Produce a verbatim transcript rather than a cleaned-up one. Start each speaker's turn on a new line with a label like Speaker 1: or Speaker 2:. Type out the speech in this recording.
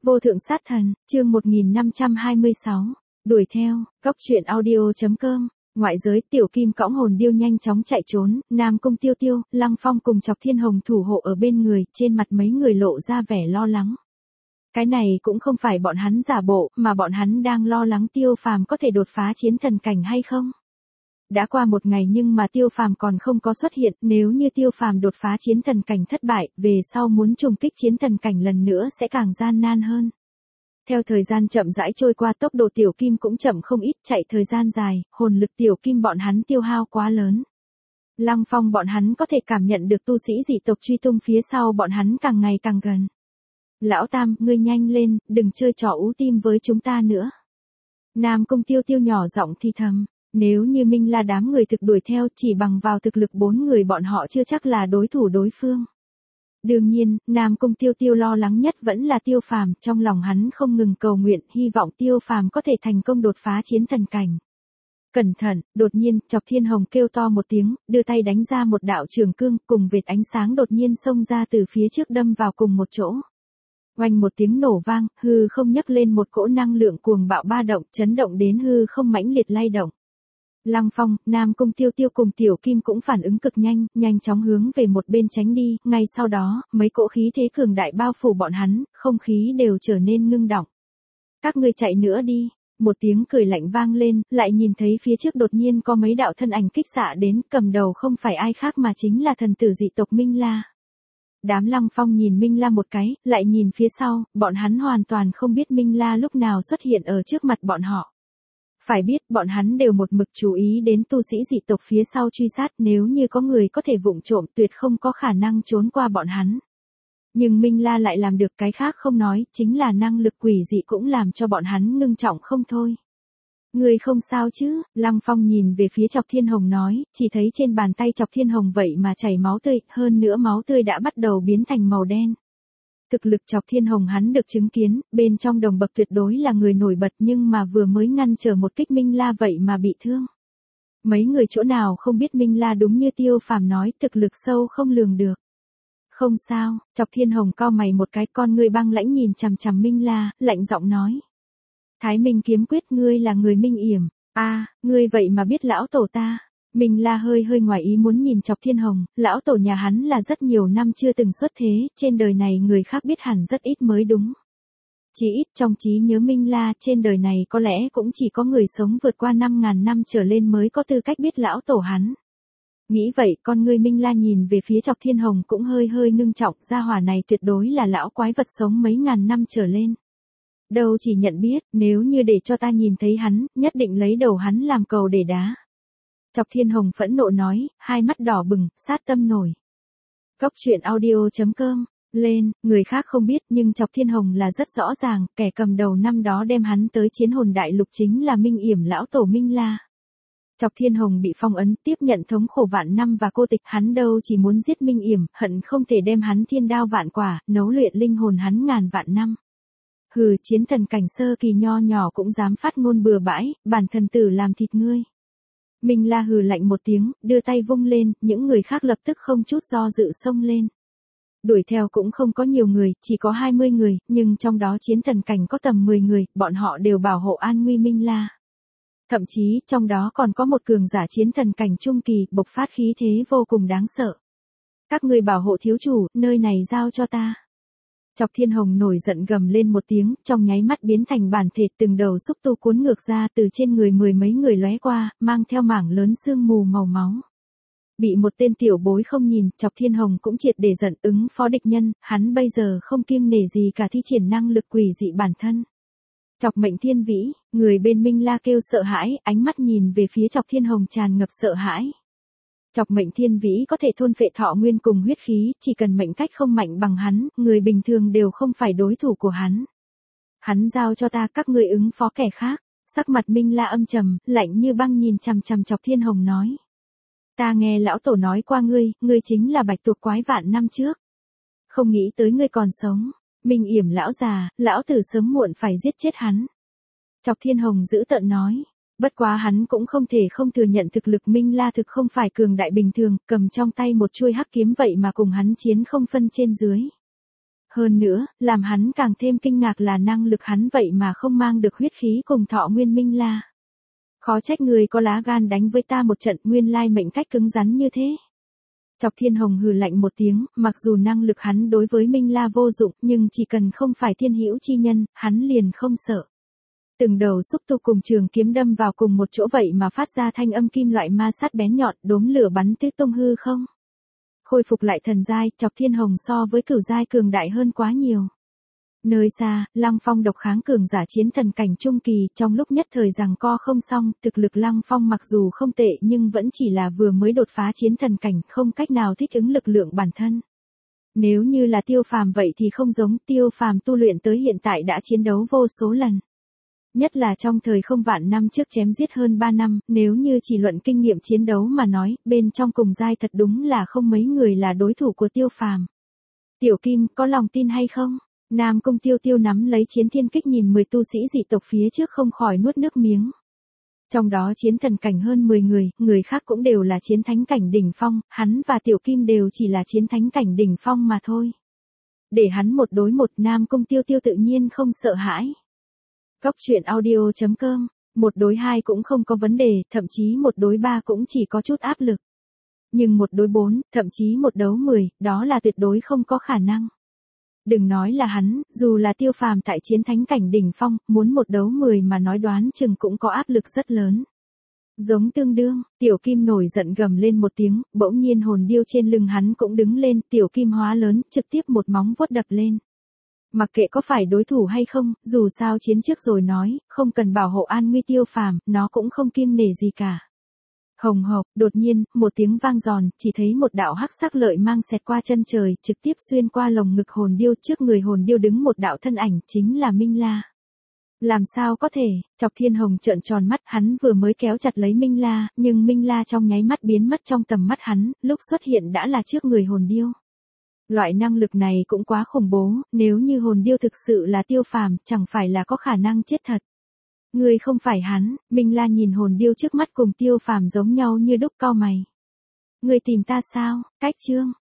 Speaker 1: Vô thượng sát thần, chương một nghìn năm trăm hai mươi sáu, đuổi theo, góc truyện audio.com, ngoại giới Tiểu Kim cõng hồn điêu nhanh chóng chạy trốn, Nam Cung Tiêu Tiêu, Lăng Phong cùng Chọc Thiên Hồng thủ hộ ở bên người, trên mặt mấy người lộ ra vẻ lo lắng. Cái này cũng không phải bọn hắn giả bộ, mà bọn hắn đang lo lắng Tiêu Phàm có thể đột phá chiến thần cảnh hay không. Đã qua một ngày nhưng mà Tiêu Phàm còn không có xuất hiện, nếu như Tiêu Phàm đột phá chiến thần cảnh thất bại, về sau muốn trùng kích chiến thần cảnh lần nữa sẽ càng gian nan hơn. Theo thời gian chậm rãi trôi qua, tốc độ Tiểu Kim cũng chậm không ít, chạy thời gian dài, hồn lực Tiểu Kim bọn hắn tiêu hao quá lớn. Lăng Phong bọn hắn có thể cảm nhận được tu sĩ dị tộc truy tung phía sau bọn hắn càng ngày càng gần. Lão Tam, ngươi nhanh lên, đừng chơi trò ú tim với chúng ta nữa. Nam Cung Tiêu Tiêu nhỏ giọng thi thầm. Nếu như Minh La đám người thực đuổi theo, chỉ bằng vào thực lực bốn người bọn họ chưa chắc là đối thủ đối phương. Đương nhiên, Nam Cung Tiêu Tiêu lo lắng nhất vẫn là Tiêu Phàm, trong lòng hắn không ngừng cầu nguyện, hy vọng Tiêu Phàm có thể thành công đột phá chiến thần cảnh. Cẩn thận, đột nhiên, Chọc Thiên Hồng kêu to một tiếng, đưa tay đánh ra một đạo trường cương, cùng vệt ánh sáng đột nhiên xông ra từ phía trước đâm vào cùng một chỗ. Oanh một tiếng nổ vang, hư không nhấc lên một cỗ năng lượng cuồng bạo ba động, chấn động đến hư không mãnh liệt lay động. Lăng Phong, Nam Cung Tiêu Tiêu cùng Tiểu Kim cũng phản ứng cực nhanh, nhanh chóng hướng về một bên tránh đi, ngay sau đó, mấy cỗ khí thế cường đại bao phủ bọn hắn, không khí đều trở nên ngưng đọng. Các ngươi chạy nữa đi, một tiếng cười lạnh vang lên, lại nhìn thấy phía trước đột nhiên có mấy đạo thân ảnh kích xạ đến, cầm đầu không phải ai khác mà chính là thần tử dị tộc Minh La. Đám Lăng Phong nhìn Minh La một cái, lại nhìn phía sau, bọn hắn hoàn toàn không biết Minh La lúc nào xuất hiện ở trước mặt bọn họ. Phải biết, bọn hắn đều một mực chú ý đến tu sĩ dị tộc phía sau truy sát, nếu như có người có thể vụng trộm tuyệt không có khả năng trốn qua bọn hắn. Nhưng Minh La lại làm được cái khác không nói, chính là năng lực quỷ dị cũng làm cho bọn hắn ngưng trọng không thôi. Người không sao chứ, Lăng Phong nhìn về phía Chọc Thiên Hồng nói, chỉ thấy trên bàn tay Chọc Thiên Hồng vậy mà chảy máu tươi, hơn nữa máu tươi đã bắt đầu biến thành màu đen. Thực lực Chọc Thiên Hồng hắn được chứng kiến, bên trong đồng bậc tuyệt đối là người nổi bật, nhưng mà vừa mới ngăn trở một kích Minh La vậy mà bị thương. Mấy người chỗ nào không biết Minh La đúng như Tiêu Phàm nói, thực lực sâu không lường được. Không sao, Chọc Thiên Hồng cau mày một cái, con ngươi băng lãnh nhìn chằm chằm Minh La, lạnh giọng nói. Thái Minh kiếm quyết, ngươi là người Minh Yểm, a, à, ngươi vậy mà biết lão tổ ta. Minh La hơi hơi ngoài ý muốn nhìn Chọc Thiên Hồng, lão tổ nhà hắn là rất nhiều năm chưa từng xuất thế, trên đời này người khác biết hẳn rất ít mới đúng. Chỉ ít trong trí nhớ Minh La, trên đời này có lẽ cũng chỉ có người sống vượt qua năm ngàn năm trở lên mới có tư cách biết lão tổ hắn. Nghĩ vậy, con người Minh La nhìn về phía Chọc Thiên Hồng cũng hơi hơi ngưng trọng, gia hỏa này tuyệt đối là lão quái vật sống mấy ngàn năm trở lên. Đâu chỉ nhận biết, nếu như để cho ta nhìn thấy hắn, nhất định lấy đầu hắn làm cầu để đá. Chọc Thiên Hồng phẫn nộ nói, hai mắt đỏ bừng, sát tâm nổi. Góc truyện audio.com, lên, người khác không biết nhưng Chọc Thiên Hồng là rất rõ ràng, kẻ cầm đầu năm đó đem hắn tới chiến hồn đại lục chính là Minh Yểm lão tổ Minh La. Chọc Thiên Hồng bị phong ấn, tiếp nhận thống khổ vạn năm và cô tịch, hắn đâu chỉ muốn giết Minh Yểm, hận không thể đem hắn thiên đao vạn quả, nấu luyện linh hồn hắn ngàn vạn năm. Hừ, chiến thần cảnh sơ kỳ nho nhỏ cũng dám phát ngôn bừa bãi, bản thần tử làm thịt ngươi. Minh La hừ lạnh một tiếng, đưa tay vung lên, những người khác lập tức không chút do dự xông lên. Đuổi theo cũng không có nhiều người, chỉ có hai mươi người, nhưng trong đó chiến thần cảnh có tầm mười người, bọn họ đều bảo hộ an nguy Minh La. Thậm chí, trong đó còn có một cường giả chiến thần cảnh trung kỳ, bộc phát khí thế vô cùng đáng sợ. Các người bảo hộ thiếu chủ, nơi này giao cho ta. Chọc Thiên Hồng nổi giận gầm lên một tiếng, trong nháy mắt biến thành bản thể, từng đầu xúc tu cuốn ngược ra từ trên người mười mấy người lóe qua, mang theo mảng lớn sương mù màu máu. Bị một tên tiểu bối không nhìn, Chọc Thiên Hồng cũng triệt để giận, ứng phó địch nhân, hắn bây giờ không kiêng nể gì cả thi triển năng lực quỷ dị bản thân. Chọc Mệnh Thiên Vĩ, người bên Minh La kêu sợ hãi, ánh mắt nhìn về phía Chọc Thiên Hồng tràn ngập sợ hãi. Chọc Mệnh Thiên Vĩ có thể thôn phệ thọ nguyên cùng huyết khí, chỉ cần mệnh cách không mạnh bằng hắn, người bình thường đều không phải đối thủ của hắn. Hắn giao cho ta, các ngươi ứng phó kẻ khác. Sắc mặt Minh La âm trầm, lạnh như băng nhìn chằm chằm Chọc Thiên Hồng nói. Ta nghe lão tổ nói qua ngươi, ngươi chính là bạch tuộc quái vạn năm trước. Không nghĩ tới ngươi còn sống. Minh Yểm lão già, lão tử sớm muộn phải giết chết hắn. Chọc Thiên Hồng dữ tợn nói. Bất quá hắn cũng không thể không thừa nhận thực lực Minh La thực không phải cường đại bình thường, cầm trong tay một chuôi hắc kiếm vậy mà cùng hắn chiến không phân trên dưới. Hơn nữa, làm hắn càng thêm kinh ngạc là năng lực hắn vậy mà không mang được huyết khí cùng thọ nguyên Minh La. Khó trách người có lá gan đánh với ta một trận, nguyên lai mệnh cách cứng rắn như thế. Chọc Thiên Hồng hừ lạnh một tiếng, mặc dù năng lực hắn đối với Minh La vô dụng, nhưng chỉ cần không phải thiên hữu chi nhân, hắn liền không sợ. Từng đầu xúc tu cùng trường kiếm đâm vào cùng một chỗ vậy mà phát ra thanh âm kim loại ma sát bén nhọn, đốm lửa bắn tứ tung hư không. Khôi phục lại thần giai, Chọc Thiên Hồng so với cửu giai cường đại hơn quá nhiều. Nơi xa, Lăng Phong độc kháng cường giả chiến thần cảnh trung kỳ, trong lúc nhất thời giằng co không xong, thực lực Lăng Phong mặc dù không tệ nhưng vẫn chỉ là vừa mới đột phá chiến thần cảnh, không cách nào thích ứng lực lượng bản thân. Nếu như là Tiêu Phàm vậy thì không giống, Tiêu Phàm tu luyện tới hiện tại đã chiến đấu vô số lần. Nhất là trong thời không vạn năm trước chém giết hơn ba năm, nếu như chỉ luận kinh nghiệm chiến đấu mà nói, bên trong cùng giai thật đúng là không mấy người là đối thủ của Tiêu Phàm. Tiểu Kim, có lòng tin hay không? Nam Cung Tiêu Tiêu nắm lấy chiến thiên kích nhìn mười tu sĩ dị tộc phía trước không khỏi nuốt nước miếng. Trong đó chiến thần cảnh hơn mười người, người khác cũng đều là chiến thánh cảnh đỉnh phong, hắn và Tiểu Kim đều chỉ là chiến thánh cảnh đỉnh phong mà thôi. Để hắn một đối một, Nam Cung Tiêu Tiêu tự nhiên không sợ hãi. Góc truyện audio chấm com, một đối hai cũng không có vấn đề, thậm chí một đối ba cũng chỉ có chút áp lực. Nhưng một đối bốn, thậm chí một đấu mười, đó là tuyệt đối không có khả năng. Đừng nói là hắn, dù là Tiêu Phàm tại chiến thánh cảnh đỉnh phong, muốn một đấu mười mà nói đoán chừng cũng có áp lực rất lớn. Giống tương đương, Tiểu Kim nổi giận gầm lên một tiếng, bỗng nhiên hồn điêu trên lưng hắn cũng đứng lên, Tiểu Kim hóa lớn, trực tiếp một móng vuốt đập lên. Mặc kệ có phải đối thủ hay không, dù sao chiến trước rồi nói, không cần bảo hộ an nguy Tiêu Phàm, nó cũng không kiêng nể gì cả. Hồng hộc, đột nhiên, một tiếng vang giòn, chỉ thấy một đạo hắc sắc lợi mang xẹt qua chân trời, trực tiếp xuyên qua lồng ngực hồn điêu, trước người hồn điêu đứng một đạo thân ảnh, chính là Minh La. Làm sao có thể? Chọc Thiên Hồng trợn tròn mắt, hắn vừa mới kéo chặt lấy Minh La, nhưng Minh La trong nháy mắt biến mất trong tầm mắt hắn, lúc xuất hiện đã là trước người hồn điêu. Loại năng lực này cũng quá khủng bố, nếu như hồn điêu thực sự là Tiêu Phàm, chẳng phải là có khả năng chết thật. Ngươi không phải hắn, Minh La nhìn hồn điêu trước mắt cùng Tiêu Phàm giống nhau như đúc, cau mày. Ngươi tìm ta sao? Cách chương